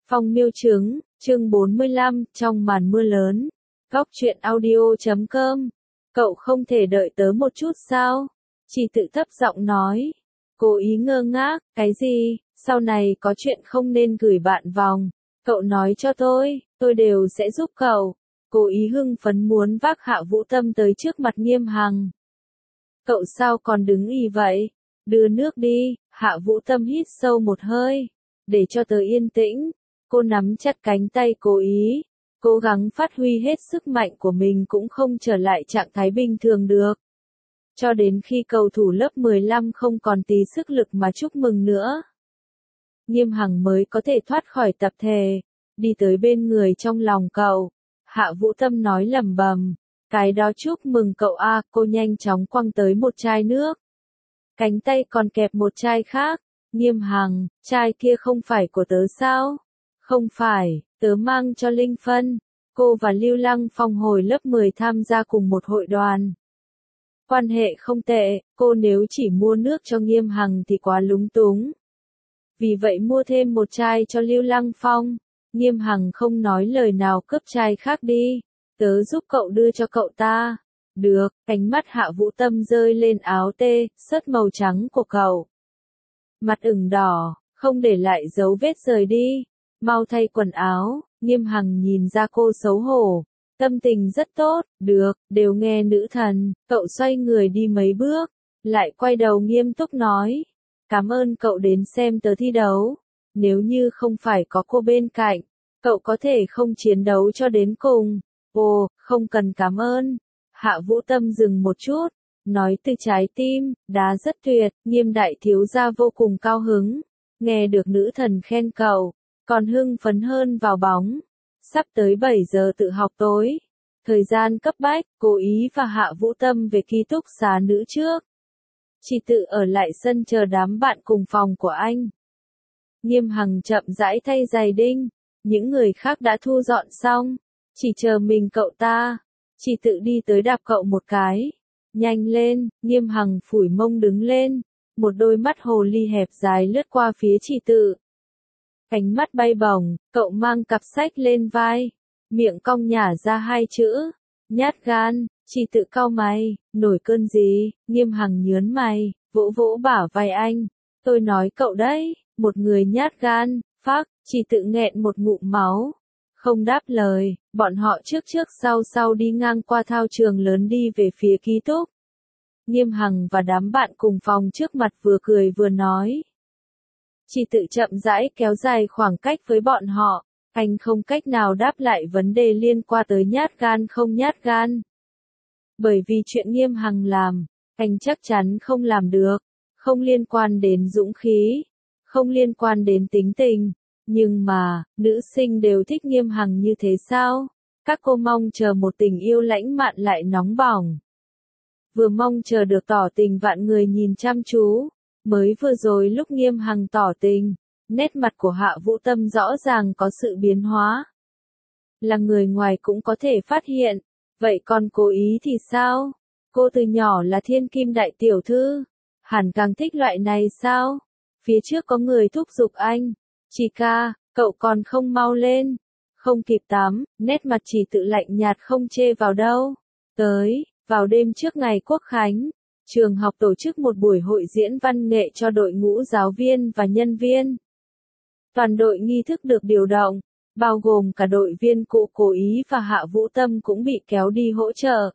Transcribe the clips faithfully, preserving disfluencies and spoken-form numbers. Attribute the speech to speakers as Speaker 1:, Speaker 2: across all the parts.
Speaker 1: Phong miêu trứng, chương bốn mươi lăm, trong màn mưa lớn. Góc truyện audio chấm com. Cậu không thể đợi tớ một chút sao? Chị tự thấp giọng nói. Cố ý ngơ ngác, cái gì? Sau này có chuyện không nên gửi bạn vòng. Cậu nói cho tôi, tôi đều sẽ giúp cậu. Cố ý hưng phấn muốn vác Hạ Vũ Tâm tới trước mặt Nghiêm Hằng. Cậu sao còn đứng ì vậy? Đưa nước đi. Hạ Vũ Tâm hít sâu một hơi. Để cho tớ yên tĩnh. Cô nắm chặt cánh tay Cố ý, cố gắng phát huy hết sức mạnh của mình cũng không trở lại trạng thái bình thường được. Cho đến khi cầu thủ lớp mười lăm không còn tí sức lực mà chúc mừng nữa. Nghiêm Hằng mới có thể thoát khỏi tập thể, đi tới bên người trong lòng cậu. Hạ Vũ Tâm nói lẩm bẩm, cái đó chúc mừng cậu a. Cô nhanh chóng quăng tới một chai nước. Cánh tay còn kẹp một chai khác. Nghiêm Hằng, chai kia không phải của tớ sao? Không phải, tớ mang cho Linh Phân. Cô và Lưu Lăng Phong hồi lớp mười tham gia cùng một hội đoàn. Quan hệ không tệ, cô nếu chỉ mua nước cho Nghiêm Hằng thì quá lúng túng. Vì vậy mua thêm một chai cho Lưu Lăng Phong. Nghiêm Hằng không nói lời nào cướp chai khác đi. Tớ giúp cậu đưa cho cậu ta. Được, cánh mắt Hạ Vũ Tâm rơi lên áo tê, sớt màu trắng của cậu. Mặt ửng đỏ, không để lại dấu vết rời đi. Mau thay quần áo. Nghiêm Hằng nhìn ra cô xấu hổ. Tâm tình rất tốt, được, đều nghe nữ thần. Cậu xoay người đi mấy bước, lại quay đầu nghiêm túc nói. Cảm ơn cậu đến xem tớ thi đấu. Nếu như không phải có cô bên cạnh, cậu có thể không chiến đấu cho đến cùng. Ồ, không cần cảm ơn. Hạ Vũ Tâm dừng một chút, nói từ trái tim, đá rất tuyệt. Nghiêm đại thiếu gia vô cùng cao hứng. Nghe được nữ thần khen cậu, còn hưng phấn hơn vào bóng. Sắp tới bảy giờ tự học tối. Thời gian cấp bách, Cố ý và Hạ Vũ Tâm về ký túc xá nữ trước. Chỉ tự ở lại sân chờ đám bạn cùng phòng của anh. Nghiêm Hằng chậm rãi thay giày đinh. Những người khác đã thu dọn xong. Chỉ chờ mình cậu ta. Chỉ tự đi tới đạp cậu một cái. Nhanh lên, Nghiêm Hằng phủi mông đứng lên. Một đôi mắt hồ ly hẹp dài lướt qua phía Chỉ tự. Cánh mắt bay bổng, cậu mang cặp sách lên vai. Miệng cong nhả ra hai chữ. Nhát gan. Chỉ tự cau mày. Nổi cơn gì? Nghiêm Hằng nhớn mày, vỗ vỗ bả vai anh. Tôi nói cậu đấy, một người nhát gan. Phác. Chỉ tự nghẹn một ngụm máu. Không đáp lời. Bọn họ trước trước sau sau đi ngang qua thao trường lớn đi về phía ký túc. Nghiêm Hằng và đám bạn cùng phòng trước mặt vừa cười vừa nói. Chỉ tự chậm rãi kéo dài khoảng cách với bọn họ. Anh không cách nào đáp lại vấn đề liên quan tới nhát gan không nhát gan. Bởi vì chuyện Nghiêm Hằng làm, anh chắc chắn không làm được. Không liên quan đến dũng khí. Không liên quan đến tính tình. Nhưng mà, nữ sinh đều thích Nghiêm Hằng như thế sao? Các cô mong chờ một tình yêu lãnh mạn lại nóng bỏng. Vừa mong chờ được tỏ tình vạn người nhìn chăm chú. Mới vừa rồi lúc Nghiêm Hằng tỏ tình, nét mặt của Hạ Vũ Tâm rõ ràng có sự biến hóa. Là người ngoài cũng có thể phát hiện. Vậy còn Cố ý thì sao? Cô từ nhỏ là thiên kim đại tiểu thư. Hẳn càng thích loại này sao? Phía trước có người thúc giục anh. Chị ca, cậu còn không mau lên. Không kịp tắm, nét mặt Chỉ tự lạnh nhạt không chê vào đâu. Tới, vào đêm trước ngày Quốc Khánh. Trường học tổ chức một buổi hội diễn văn nghệ cho đội ngũ giáo viên và nhân viên. Toàn đội nghi thức được điều động, bao gồm cả đội viên cũ Cố ý và Hạ Vũ Tâm cũng bị kéo đi hỗ trợ.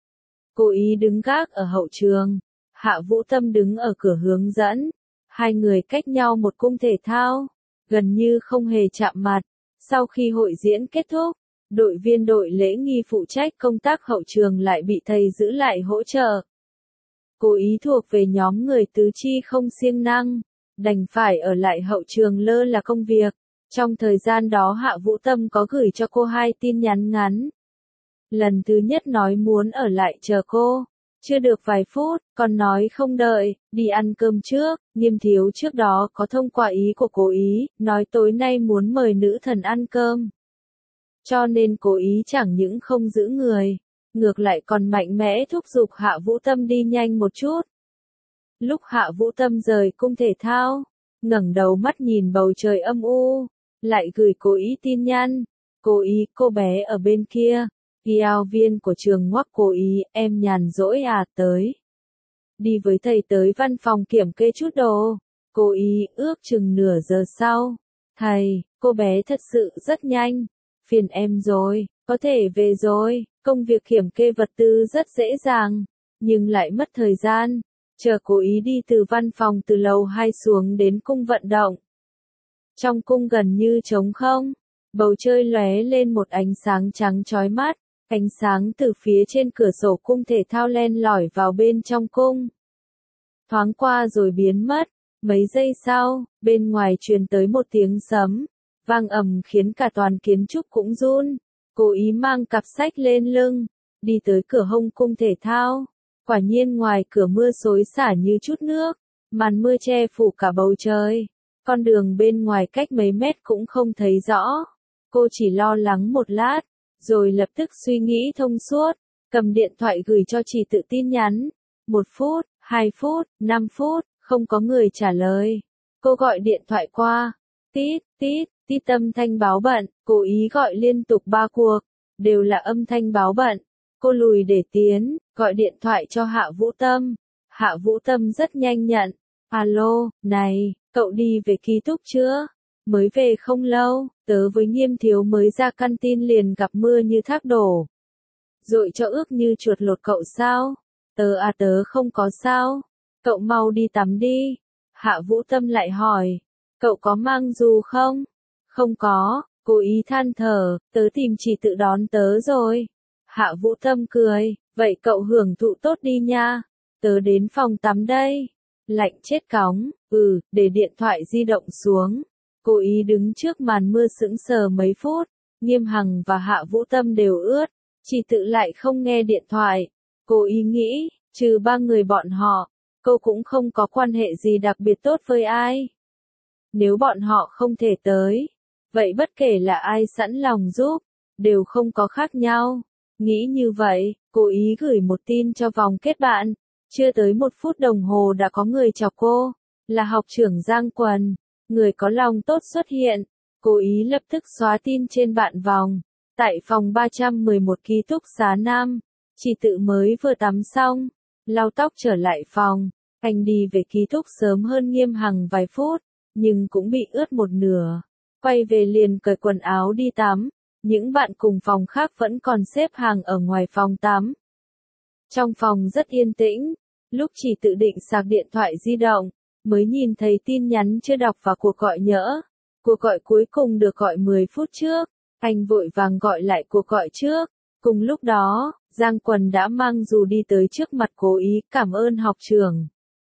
Speaker 1: Cố ý đứng gác ở hậu trường, Hạ Vũ Tâm đứng ở cửa hướng dẫn. Hai người cách nhau một cung thể thao, gần như không hề chạm mặt. Sau khi hội diễn kết thúc, đội viên đội lễ nghi phụ trách công tác hậu trường lại bị thầy giữ lại hỗ trợ. Cố ý thuộc về nhóm người tứ chi không siêng năng, đành phải ở lại hậu trường lơ là công việc. Trong thời gian đó Hạ Vũ Tâm có gửi cho cô hai tin nhắn ngắn. Lần thứ nhất nói muốn ở lại chờ cô. Chưa được vài phút, còn nói không đợi, đi ăn cơm trước. Nghiêm thiếu trước đó có thông qua ý của Cố ý, nói tối nay muốn mời nữ thần ăn cơm. Cho nên Cố ý chẳng những không giữ người, ngược lại còn mạnh mẽ thúc giục Hạ Vũ Tâm đi nhanh một chút. Lúc Hạ Vũ Tâm rời cung thể thao, ngẩng đầu mắt nhìn bầu trời âm u, lại gửi cố ý tin nhắn. Cố ý, cô bé ở bên kia. Giáo viên của trường ngoắc cố ý, em nhàn rỗi à, tới. Đi với thầy tới văn phòng kiểm kê chút đồ. Cố ý, ước chừng nửa giờ sau. Thầy, cô bé thật sự rất nhanh. Phiền em rồi, có thể về rồi. Công việc kiểm kê vật tư rất dễ dàng, nhưng lại mất thời gian. Chờ cố ý đi từ văn phòng từ lầu hai xuống đến cung vận động. Trong cung gần như trống không, bầu trời lóe lên một ánh sáng trắng chói mắt, ánh sáng từ phía trên cửa sổ cung thể thao len lỏi vào bên trong cung. Thoáng qua rồi biến mất, mấy giây sau, bên ngoài truyền tới một tiếng sấm, vang ầm khiến cả toàn kiến trúc cũng run. Cố ý mang cặp sách lên lưng, đi tới cửa hông cung thể thao. Quả nhiên ngoài cửa mưa xối xả như chút nước, màn mưa che phủ cả bầu trời. Con đường bên ngoài cách mấy mét cũng không thấy rõ. Cô chỉ lo lắng một lát, rồi lập tức suy nghĩ thông suốt, cầm điện thoại gửi cho chị tự tin nhắn. Một phút, hai phút, năm phút, không có người trả lời. Cô gọi điện thoại qua, tít, tít, tít âm thanh báo bận, cố ý gọi liên tục ba cuộc, đều là âm thanh báo bận. Cô lùi để tiến, gọi điện thoại cho Hạ Vũ Tâm. Hạ Vũ Tâm rất nhanh nhận. Alo, này, cậu đi về ký túc chưa? Mới về không lâu, tớ với Nghiêm Thiếu mới ra căn tin liền gặp mưa như thác đổ. Dội cho ướt như chuột lột cậu sao? Tớ à tớ không có sao. Cậu mau đi tắm đi. Hạ Vũ Tâm lại hỏi. Cậu có mang dù không? Không có, cố ý than thở, tớ tìm chị tự đón tớ rồi. Hạ Vũ Tâm cười, vậy cậu hưởng thụ tốt đi nha. Tớ đến phòng tắm đây. Lạnh chết cóng, ừ, để điện thoại di động xuống. Cố ý đứng trước màn mưa sững sờ mấy phút, Nghiêm Hằng và Hạ Vũ Tâm đều ướt, chỉ tự lại không nghe điện thoại. Cố ý nghĩ, trừ ba người bọn họ, cô cũng không có quan hệ gì đặc biệt tốt với ai. Nếu bọn họ không thể tới, vậy bất kể là ai sẵn lòng giúp, đều không có khác nhau. Nghĩ như vậy, cố ý gửi một tin cho vòng kết bạn. Chưa tới một phút đồng hồ đã có người chọc cô, là học trưởng Giang Quần, người có lòng tốt xuất hiện. Cố ý lập tức xóa tin trên bạn vòng. Tại phòng ba trăm mười một ký túc xá Nam, chị tự mới vừa tắm xong, lau tóc trở lại phòng. Anh đi về ký túc sớm hơn Nghiêm Hằng vài phút, nhưng cũng bị ướt một nửa. Quay về liền cởi quần áo đi tắm. Những bạn cùng phòng khác vẫn còn xếp hàng ở ngoài phòng tắm. Trong phòng rất yên tĩnh, lúc chỉ tự định sạc điện thoại di động, mới nhìn thấy tin nhắn chưa đọc và cuộc gọi nhỡ. Cuộc gọi cuối cùng được gọi mười phút trước, anh vội vàng gọi lại cuộc gọi trước. Cùng lúc đó, Giang Quần đã mang dù đi tới trước mặt cố ý, cảm ơn học trưởng.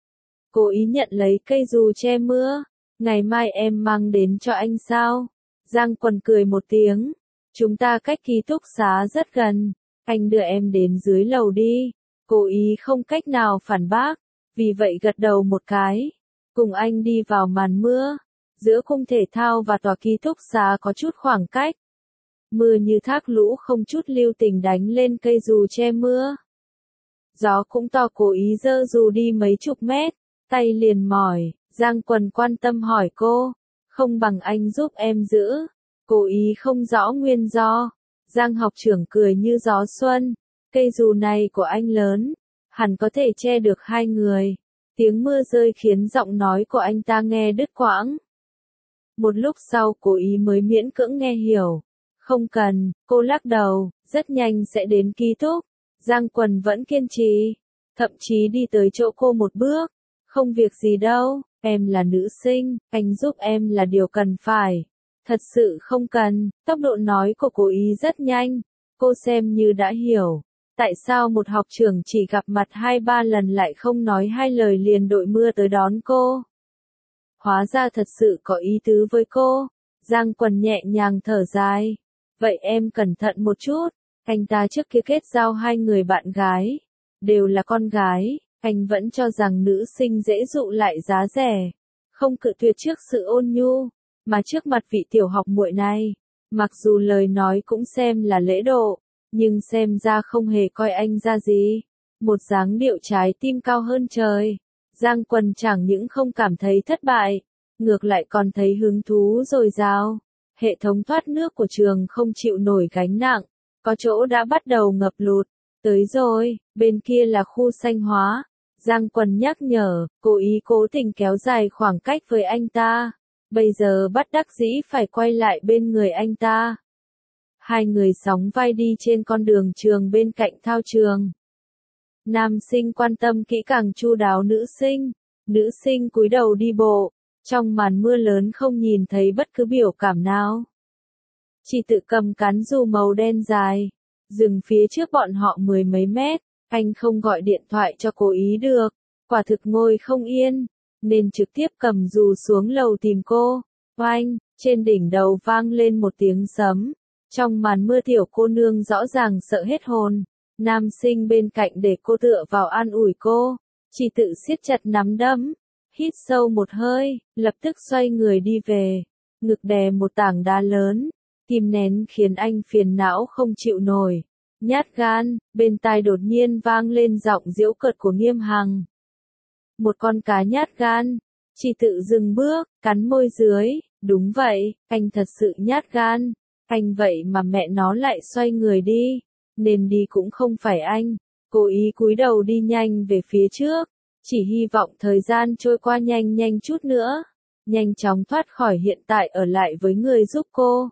Speaker 1: Cố ý nhận lấy cây dù che mưa, ngày mai em mang đến cho anh sao? Giang Quần cười một tiếng, chúng ta cách ký túc xá rất gần, anh đưa em đến dưới lầu đi. Cố ý không cách nào phản bác, vì vậy gật đầu một cái, cùng anh đi vào màn mưa. Giữa cung thể thao và tòa ký túc xá có chút khoảng cách. Mưa như thác lũ không chút lưu tình đánh lên cây dù che mưa. Gió cũng to, cố ý giơ dù đi mấy chục mét, tay liền mỏi. Giang Quần quan tâm hỏi cô, không bằng anh giúp em giữ. Cố ý không rõ nguyên do. Giang học trưởng cười như gió xuân, cây dù này của anh lớn, hẳn có thể che được hai người. Tiếng mưa rơi khiến giọng nói của anh ta nghe đứt quãng. Một lúc sau cố ý mới miễn cưỡng nghe hiểu. Không cần, cô lắc đầu, rất nhanh sẽ đến ký túc. Giang Quần vẫn kiên trì, thậm chí đi tới chỗ cô một bước. Không việc gì đâu, em là nữ sinh, anh giúp em là điều cần phải. Thật sự không cần. Tốc độ nói của cố ý rất nhanh, cô xem như đã hiểu. Tại sao một học trưởng chỉ gặp mặt hai ba lần lại không nói hai lời liền đội mưa tới đón cô? Hóa ra thật sự có ý tứ với cô. Giang Quần nhẹ nhàng thở dài. Vậy em cẩn thận một chút. Anh ta trước kia kết giao hai người bạn gái, đều là con gái. Anh vẫn cho rằng nữ sinh dễ dụ lại giá rẻ, không cự tuyệt trước sự ôn nhu. Mà trước mặt vị tiểu học muội này, mặc dù lời nói cũng xem là lễ độ, nhưng xem ra không hề coi anh ra gì. Một dáng điệu trái tim cao hơn trời. Giang Quần chẳng những không cảm thấy thất bại, ngược lại còn thấy hứng thú dồi dào. Hệ thống thoát nước của trường không chịu nổi gánh nặng, có chỗ đã bắt đầu ngập lụt. Tới rồi, bên kia là khu xanh hóa. Giang Quần nhắc nhở, cố ý cố tình kéo dài khoảng cách với anh ta. Bây giờ bắt đắc dĩ phải quay lại bên người anh ta. Hai người sóng vai đi trên con đường trường bên cạnh thao trường. Nam sinh quan tâm kỹ càng chu đáo nữ sinh. Nữ sinh cúi đầu đi bộ. Trong màn mưa lớn không nhìn thấy bất cứ biểu cảm nào. Chỉ tự cầm cán dù màu đen dài. Dừng phía trước bọn họ mười mấy mét. Anh không gọi điện thoại cho cố ý được. Quả thực ngồi không yên. Nên trực tiếp cầm dù xuống lầu tìm cô. Oanh, trên đỉnh đầu vang lên một tiếng sấm. Trong màn mưa tiểu cô nương rõ ràng sợ hết hồn. Nam sinh bên cạnh để cô tựa vào an ủi cô. Chỉ tự siết chặt nắm đấm. Hít sâu một hơi, lập tức xoay người đi về. Ngực đè một tảng đá lớn. Tim nén khiến anh phiền não không chịu nổi. Nhát gan, bên tai đột nhiên vang lên giọng giễu cợt của Nghiêm Hằng. Một con cá nhát gan. Chỉ tự dừng bước, cắn môi dưới. Đúng vậy, anh thật sự nhát gan. Anh vậy mà mẹ nó lại xoay người đi. Nên đi cũng không phải anh. Cố ý cúi đầu đi nhanh về phía trước. Chỉ hy vọng thời gian trôi qua nhanh nhanh chút nữa. Nhanh chóng thoát khỏi hiện tại ở lại với người giúp cô.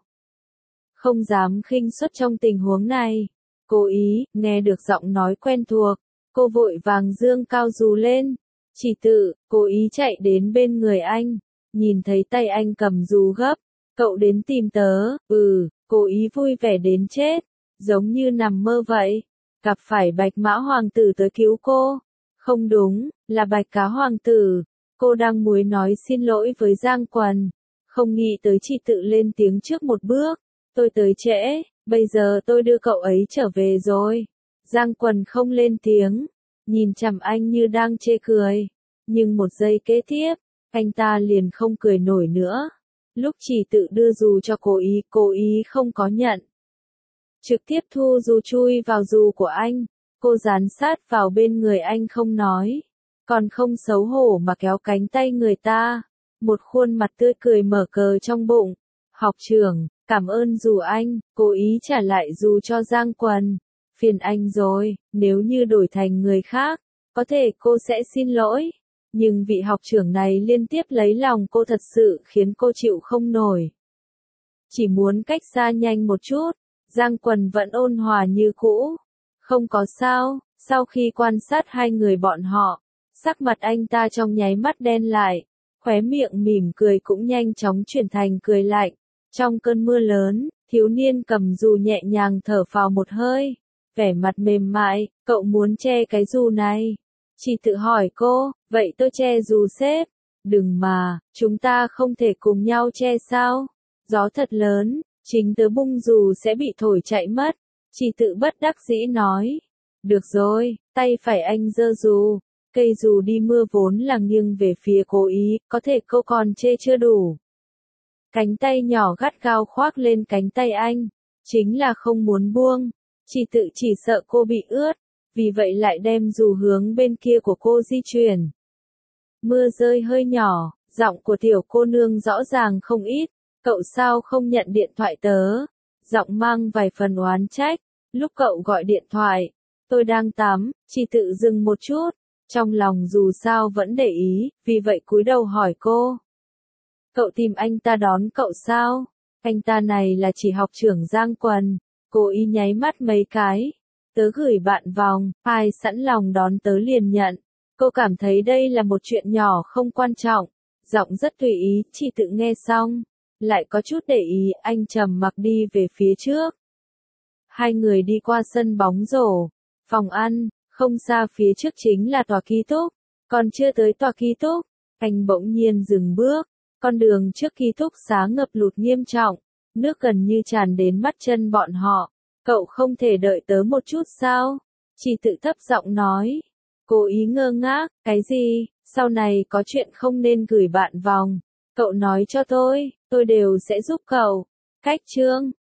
Speaker 1: Không dám khinh suất trong tình huống này. Cố ý, nghe được giọng nói quen thuộc. Cô vội vàng dương cao dù lên. Chỉ tự, cố ý chạy đến bên người anh. Nhìn thấy tay anh cầm dù gấp. Cậu đến tìm tớ, ừ, cố ý vui vẻ đến chết. Giống như nằm mơ vậy. Gặp phải Bạch Mã Hoàng tử tới cứu cô. Không đúng, là Bạch Cá Hoàng tử. Cô đang muốn nói xin lỗi với Giang Quần. Không nghĩ tới chỉ tự lên tiếng trước một bước. Tôi tới trễ, bây giờ tôi đưa cậu ấy trở về rồi. Giang Quần không lên tiếng. Nhìn chằm anh như đang chê cười. Nhưng một giây kế tiếp, anh ta liền không cười nổi nữa. Lúc chỉ tự đưa dù cho cố ý, cố ý không có nhận. Trực tiếp thu dù chui vào dù của anh. Cô dán sát vào bên người anh không nói. Còn không xấu hổ mà kéo cánh tay người ta. Một khuôn mặt tươi cười mở cờ trong bụng. Học trưởng, cảm ơn dù anh, cố ý trả lại dù cho Giang Quần. Phiền anh rồi, nếu như đổi thành người khác, có thể cô sẽ xin lỗi. Nhưng vị học trưởng này liên tiếp lấy lòng cô thật sự khiến cô chịu không nổi. Chỉ muốn cách xa nhanh một chút. Giang Quần vẫn ôn hòa như cũ. Không có sao, sau khi quan sát hai người bọn họ, sắc mặt anh ta trong nháy mắt đen lại, khóe miệng mỉm cười cũng nhanh chóng chuyển thành cười lạnh. Trong cơn mưa lớn, thiếu niên cầm dù nhẹ nhàng thở phào một hơi, vẻ mặt mềm mại, cậu muốn che cái dù này. Chỉ tự hỏi cô, vậy tôi che dù xếp. Đừng mà, chúng ta không thể cùng nhau che sao? Gió thật lớn, chính tớ bung dù sẽ bị thổi chạy mất. Chỉ tự bất đắc dĩ nói. Được rồi, tay phải anh giơ dù. Cây dù đi mưa vốn là nghiêng về phía cố ý, có thể cô còn chê chưa đủ. Cánh tay nhỏ gắt gao khoác lên cánh tay anh. Chính là không muốn buông. Chỉ tự chỉ sợ cô bị ướt. Vì vậy lại đem dù hướng bên kia của cô di chuyển. Mưa rơi hơi nhỏ, giọng của tiểu cô nương rõ ràng không ít. Cậu sao không nhận điện thoại tớ? Giọng mang vài phần oán trách. Lúc cậu gọi điện thoại, tôi đang tắm, chỉ tự dừng một chút. Trong lòng dù sao vẫn để ý, vì vậy cúi đầu hỏi cô. Cậu tìm anh ta đón cậu sao? Anh ta này là chỉ học trưởng Giang Quần. Cô ý nháy mắt mấy cái. Tớ gửi bạn vòng, ai sẵn lòng đón tớ liền nhận. Cô cảm thấy đây là một chuyện nhỏ không quan trọng. Giọng rất tùy ý, chỉ tự nghe xong. Lại có chút để ý, anh trầm mặc đi về phía trước. Hai người đi qua sân bóng rổ, phòng ăn, không xa phía trước chính là tòa ký túc. Còn chưa tới tòa ký túc, anh bỗng nhiên dừng bước. Con đường trước ký túc xá ngập lụt nghiêm trọng, nước gần như tràn đến mắt chân bọn họ. Cậu không thể đợi tớ một chút sao? Chỉ tự thấp giọng nói. Cố ý ngơ ngác, cái gì? Sau này có chuyện không nên gửi bạn vòng. Cậu nói cho tôi, tôi đều sẽ giúp cậu. Cách chương